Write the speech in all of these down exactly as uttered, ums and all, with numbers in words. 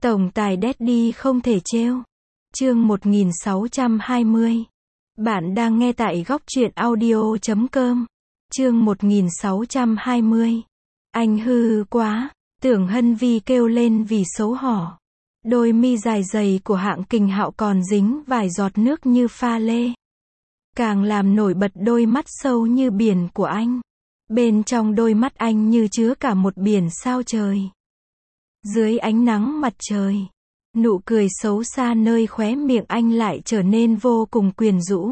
Tổng tài Daddy không thể trêu. Chương một nghìn sáu trăm hai mươi. Bạn đang nghe tại góc truyện audio chấm com. Chương một nghìn sáu trăm hai mươi. Anh hư quá, Tưởng Hân Vi kêu lên vì xấu hổ. Đôi mi dài dày của Hạng Kình Hạo còn dính vài giọt nước như pha lê. Càng làm nổi bật đôi mắt sâu như biển của anh. Bên trong đôi mắt anh như chứa cả một biển sao trời. Dưới ánh nắng mặt trời, nụ cười xấu xa nơi khóe miệng anh lại trở nên vô cùng quyến rũ.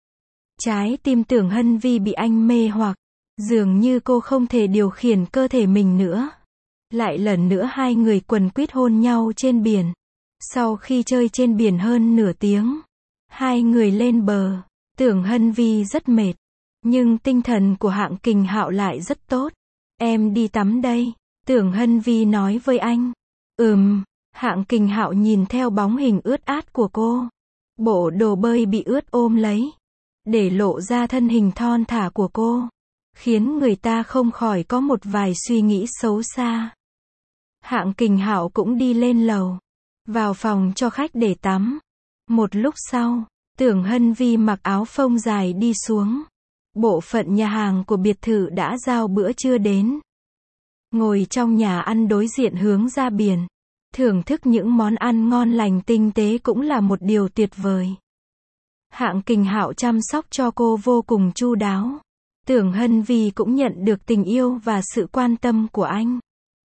Trái tim Tưởng Hân Vi bị anh mê hoặc, dường như cô không thể điều khiển cơ thể mình nữa. Lại lần nữa hai người quần quýt hôn nhau trên biển. Sau khi chơi trên biển hơn nửa tiếng, hai người lên bờ. Tưởng Hân Vi rất mệt, nhưng tinh thần của Hạng Kình Hạo lại rất tốt. Em đi tắm đây, Tưởng Hân Vi nói với anh. Ừm, Hạng Kình Hạo nhìn theo bóng hình ướt át của cô. Bộ đồ bơi bị ướt ôm lấy, để lộ ra thân hình thon thả của cô, khiến người ta không khỏi có một vài suy nghĩ xấu xa. Hạng Kình Hạo cũng đi lên lầu, vào phòng cho khách để tắm. Một lúc sau, Tưởng Hân Vi mặc áo phông dài đi xuống. Bộ phận nhà hàng của biệt thự đã giao bữa trưa đến. Ngồi trong nhà ăn đối diện hướng ra biển, thưởng thức những món ăn ngon lành tinh tế cũng là một điều tuyệt vời. Hạng Kình Hạo chăm sóc cho cô vô cùng chu đáo. Tưởng Hân Vi cũng nhận được tình yêu và sự quan tâm của anh.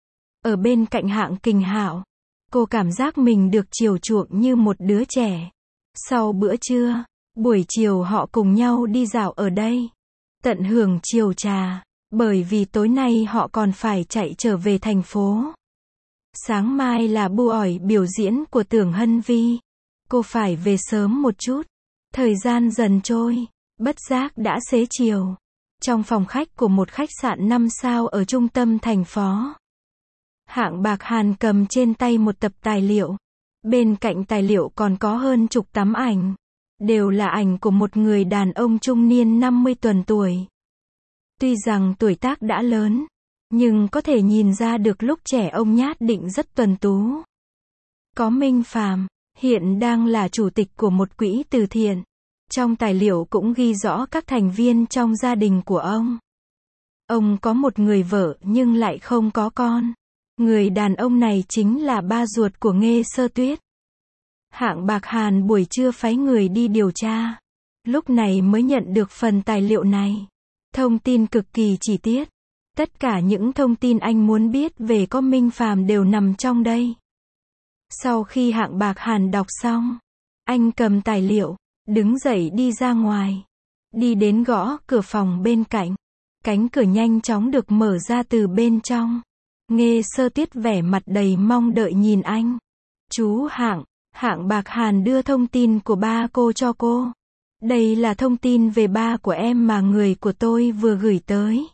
Ở bên cạnh Hạng Kình Hạo, cô cảm giác mình được chiều chuộng như một đứa trẻ. Sau bữa trưa, buổi chiều họ cùng nhau đi dạo ở đây, tận hưởng chiều trà, bởi vì tối nay họ còn phải chạy trở về thành phố. Sáng mai là buổi biểu diễn của Tưởng Hân Vi. Cô phải về sớm một chút. Thời gian dần trôi, bất giác đã xế chiều. Trong phòng khách của một khách sạn năm sao ở trung tâm thành phố, Hạng Bạc Hàn cầm trên tay một tập tài liệu. Bên cạnh tài liệu còn có hơn chục tấm ảnh. Đều là ảnh của một người đàn ông trung niên năm mươi tuần tuổi. Tuy rằng tuổi tác đã lớn, nhưng có thể nhìn ra được lúc trẻ ông nhát định rất tuấn tú. Có Minh Phàm, hiện đang là chủ tịch của một quỹ từ thiện. Trong tài liệu cũng ghi rõ các thành viên trong gia đình của ông. Ông có một người vợ nhưng lại không có con. Người đàn ông này chính là ba ruột của Nghê Sơ Tuyết. Hạng Bạc Hàn buổi trưa phái người đi điều tra. Lúc này mới nhận được phần tài liệu này. Thông tin cực kỳ chi tiết. Tất cả những thông tin anh muốn biết về có Minh Phàm đều nằm trong đây. Sau khi Hạng Bạc Hàn đọc xong, anh cầm tài liệu, đứng dậy đi ra ngoài. Đi đến gõ cửa phòng bên cạnh. Cánh cửa nhanh chóng được mở ra từ bên trong. Nghê Sơ Tuyết vẻ mặt đầy mong đợi nhìn anh. Chú Hạng, Hạng Bạc Hàn đưa thông tin của ba cô cho cô. Đây là thông tin về ba của em mà người của tôi vừa gửi tới.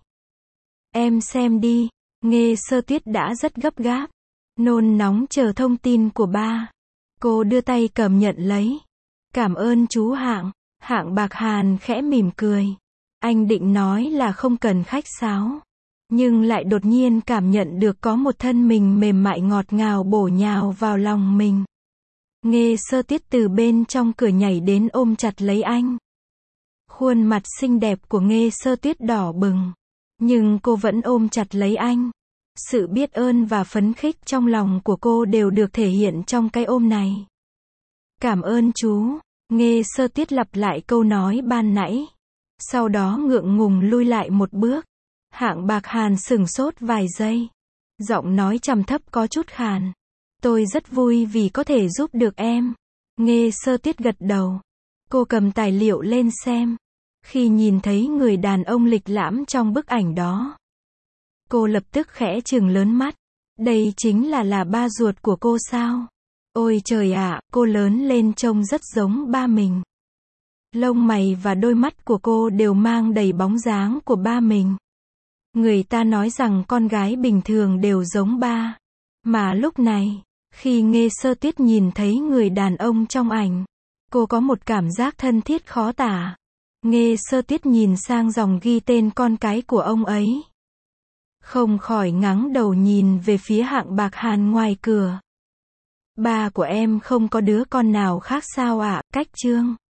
Em xem đi. Nghê Sơ Tuyết đã rất gấp gáp, nôn nóng chờ thông tin của ba. Cô đưa tay cầm nhận lấy. Cảm ơn chú Hạng. Hạng Bạc Hàn khẽ mỉm cười. Anh định nói là không cần khách sáo, nhưng lại đột nhiên cảm nhận được có một thân mình mềm mại ngọt ngào bổ nhào vào lòng mình. Nghê Sơ Tuyết từ bên trong cửa nhảy đến ôm chặt lấy anh. Khuôn mặt xinh đẹp của Nghê Sơ Tuyết đỏ bừng, nhưng cô vẫn ôm chặt lấy anh. Sự biết ơn và phấn khích trong lòng của cô đều được thể hiện trong cái ôm này. Cảm ơn chú. Nghê Sơ Tuyết lặp lại câu nói ban nãy. Sau đó ngượng ngùng lui lại một bước. Hạng Bạc Hàn sửng sốt vài giây. Giọng nói trầm thấp có chút khàn. Tôi rất vui vì có thể giúp được em. Nghê Sơ Tuyết gật đầu. Cô cầm tài liệu lên xem. Khi nhìn thấy người đàn ông lịch lãm trong bức ảnh đó, cô lập tức khẽ trừng lớn mắt. Đây chính là là ba ruột của cô sao? Ôi trời ạ, cô lớn lên trông rất giống ba mình. Lông mày và đôi mắt của cô đều mang đầy bóng dáng của ba mình. Người ta nói rằng con gái bình thường đều giống ba. Mà lúc này, khi Nghê Sơ Tuyết nhìn thấy người đàn ông trong ảnh, cô có một cảm giác thân thiết khó tả. Nghê Sơ Tuyết nhìn sang dòng ghi tên con cái của ông ấy. Không khỏi ngẩng đầu nhìn về phía Hạng Bạc Hàn ngoài cửa. Ba của em không có đứa con nào khác sao ạ? Cách Chương